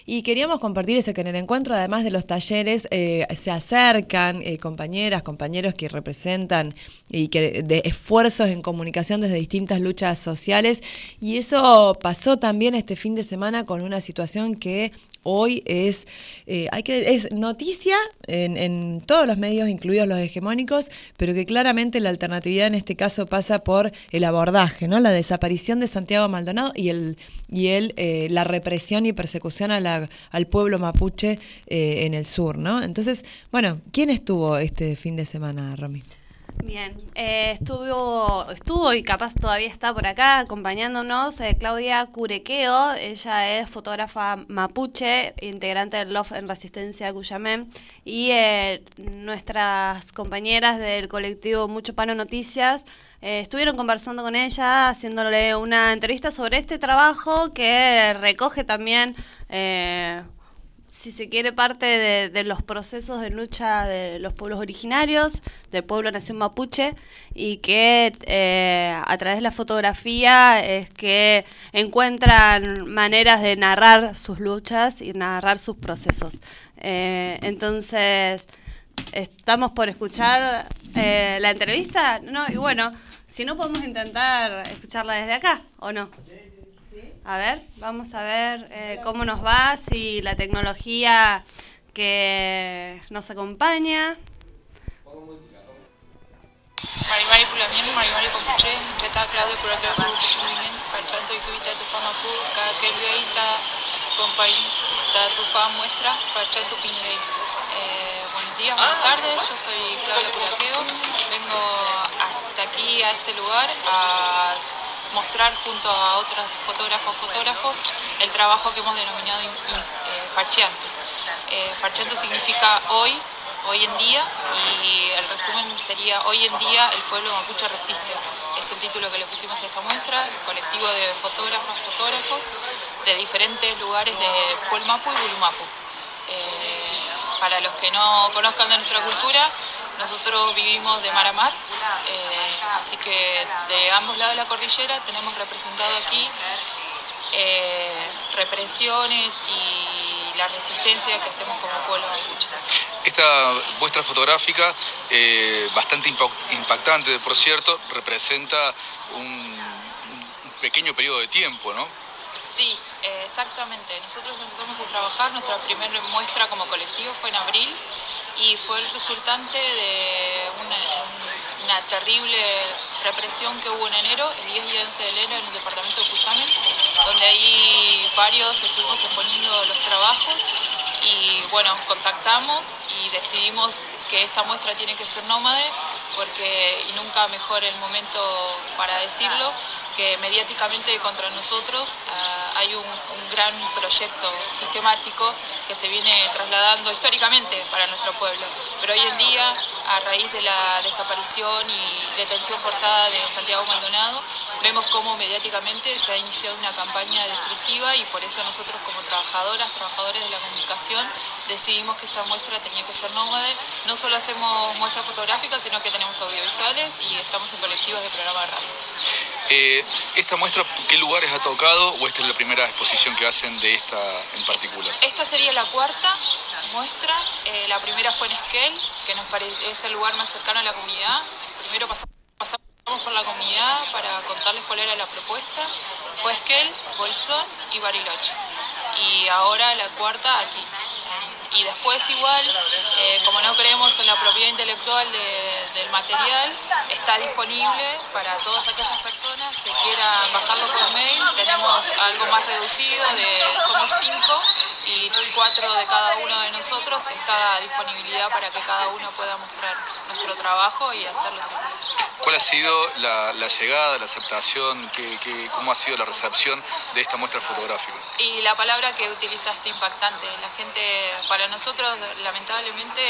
Y queríamos compartir eso, que en el encuentro, además de los talleres, se acercan compañeras, compañeros que representan y que de esfuerzos en comunicación desde distintas luchas sociales. Y eso pasó también este fin de semana con una situación que hoy es noticia en todos los medios, incluidos los hegemónicos, pero que claramente la alternatividad en este caso pasa por el abordaje, ¿no? La desaparición de Santiago Maldonado y la represión y persecución al pueblo mapuche en el sur, ¿no? Entonces, bueno, ¿quién estuvo este fin de semana, Romy? Bien, estuvo y capaz todavía está por acá acompañándonos Claudia Curequeo. Ella es fotógrafa mapuche, integrante del LOF en Resistencia Cuyamén, y nuestras compañeras del colectivo Mucho Pano Noticias estuvieron conversando con ella, haciéndole una entrevista sobre este trabajo que recoge también si se quiere, parte de los procesos de lucha de los pueblos originarios, del pueblo nación mapuche, y que a través de la fotografía es que encuentran maneras de narrar sus luchas y narrar sus procesos. Entonces, estamos por escuchar la entrevista, ¿no? Y bueno, si no podemos intentar escucharla desde acá, ¿o no? A ver, vamos a ver cómo nos va, si la tecnología que nos acompaña. Marimari Pulamien, Marimari Papuche, Teta Claudio Curequeo Puchumingen, Fachanto y Cubita Tufa Mapu, Caquelveita, Compañita Tufa Muestra, Fachanto Piñey. Buenos días, buenas tardes, yo soy Claudia Curequeo, vengo hasta aquí, a este lugar, a mostrar junto a otras fotógrafos el trabajo que hemos denominado Farcheanto. Farcheanto significa hoy en día, y el resumen sería: hoy en día el pueblo mapuche resiste. Es el título que le pusimos a esta muestra, colectivo de fotógrafos de diferentes lugares de Puelmapu y Gulumapu. Para los que no conozcan de nuestra cultura, nosotros vivimos de mar a mar, así que de ambos lados de la cordillera tenemos representado aquí represiones y la resistencia que hacemos como pueblo mapuche. Esta muestra fotográfica, bastante impactante, por cierto, representa un pequeño periodo de tiempo, ¿no? Sí, exactamente. Nosotros empezamos a trabajar, nuestra primera muestra como colectivo fue en abril, y fue el resultante de una terrible represión que hubo en enero, el 10 y 11 de enero, en el departamento de Cusamen, donde ahí varios estuvimos exponiendo los trabajos, y bueno, contactamos y decidimos que esta muestra tiene que ser nómade, y nunca mejor el momento para decirlo, que mediáticamente contra nosotros hay un gran proyecto sistemático que se viene trasladando históricamente para nuestro pueblo. Pero hoy en día, a raíz de la desaparición y detención forzada de Santiago Maldonado, vemos cómo mediáticamente se ha iniciado una campaña destructiva, y por eso nosotros, como trabajadores de la comunicación, decidimos que esta muestra tenía que ser nómade. No solo hacemos muestras fotográficas, sino que tenemos audiovisuales y estamos en colectivos de programa de radio. ¿Esta muestra qué lugares ha tocado, o esta es la primera exposición que hacen de esta en particular? Esta sería la cuarta muestra. La primera fue en Esquel, que es el lugar más cercano a la comunidad. Primero pasamos por la comunidad para contarles cuál era la propuesta. Fue Esquel, Bolsón y Bariloche. Y ahora la cuarta aquí. Y después igual, como no creemos en la propiedad intelectual del material, está disponible para todas aquellas personas que quieran bajarlo por mail. Tenemos algo más reducido, somos 5 y 4 de cada uno de nosotros. Está a disponibilidad para que cada uno pueda mostrar nuestro trabajo y hacerlo sentir. ¿Cuál ha sido la llegada, la aceptación, cómo ha sido la recepción de esta muestra fotográfica? Y la palabra que utilizaste, impactante. La gente, para nosotros, lamentablemente,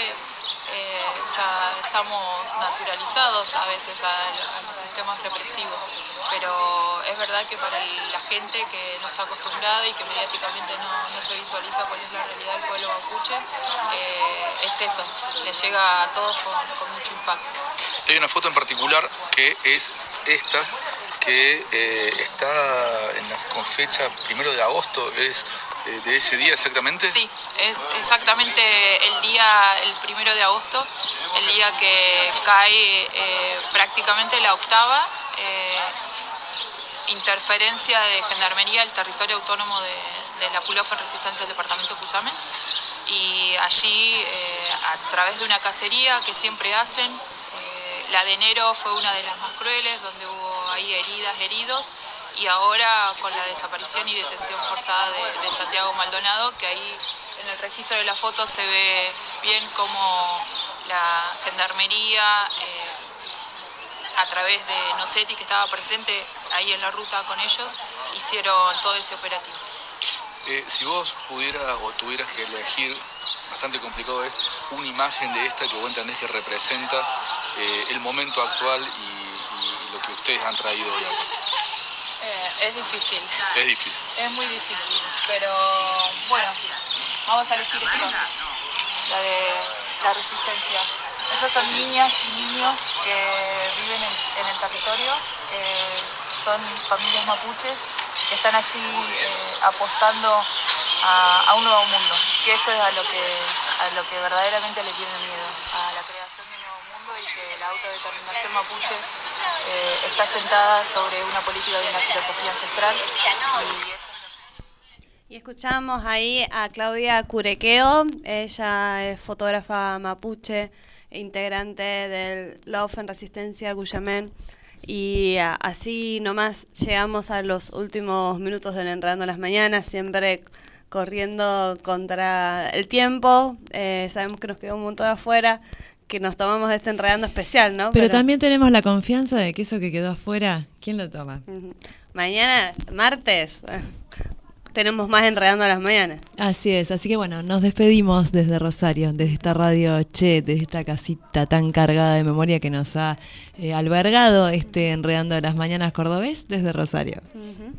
ya estamos naturalizados a veces a los sistemas represivos, pero es verdad que para la gente que no está acostumbrada y que mediáticamente no se visualiza cuál es la realidad del pueblo mapuche, es eso, le llega a todos con mucho impacto. Hay una foto en particular que es esta, que está con fecha 1 de agosto, es de ese día exactamente? Sí, es exactamente el 1 de agosto, el día que cae prácticamente la octava interferencia de Gendarmería al territorio autónomo de la Pulofa en Resistencia del departamento de Cusamen. Y allí, a través de una cacería que siempre hacen, la de enero fue una de las más crueles, donde hubo ahí heridos, y ahora con la desaparición y detención forzada de Santiago Maldonado, que ahí en el registro de la foto se ve bien cómo la Gendarmería, a través de Nocetti, que estaba presente ahí en la ruta con ellos, hicieron todo ese operativo. Si vos pudieras o tuvieras que elegir, bastante complicado es, una imagen de esta que vos entendés que representa el momento actual y lo que ustedes han traído hoy acá. Es difícil. Es difícil. Es muy difícil, pero bueno, vamos a elegir esta, la de la resistencia. Esas son niñas y niños que viven en el territorio, son familias mapuches que están allí apostando a un nuevo mundo, que eso es a lo que verdaderamente le tienen miedo, a la creación de un nuevo mundo, y que la autodeterminación mapuche está sentada sobre una política de una filosofía ancestral, y escuchamos ahí a Claudia Curequeo. Ella es fotógrafa mapuche, integrante del Love en Resistencia Cuyamen. Y así nomás llegamos a los últimos minutos del Enredando las Mañanas, siempre corriendo contra el tiempo. Sabemos que nos quedó un montón afuera, que nos tomamos de este Enredando especial, ¿no? Pero también tenemos la confianza de que eso que quedó afuera, ¿quién lo toma? Mañana, martes, tenemos más Enredando las Mañanas. Así es, así que bueno, nos despedimos desde Rosario, desde esta radio Che, desde esta casita tan cargada de memoria que nos ha albergado este Enredando las Mañanas cordobés desde Rosario.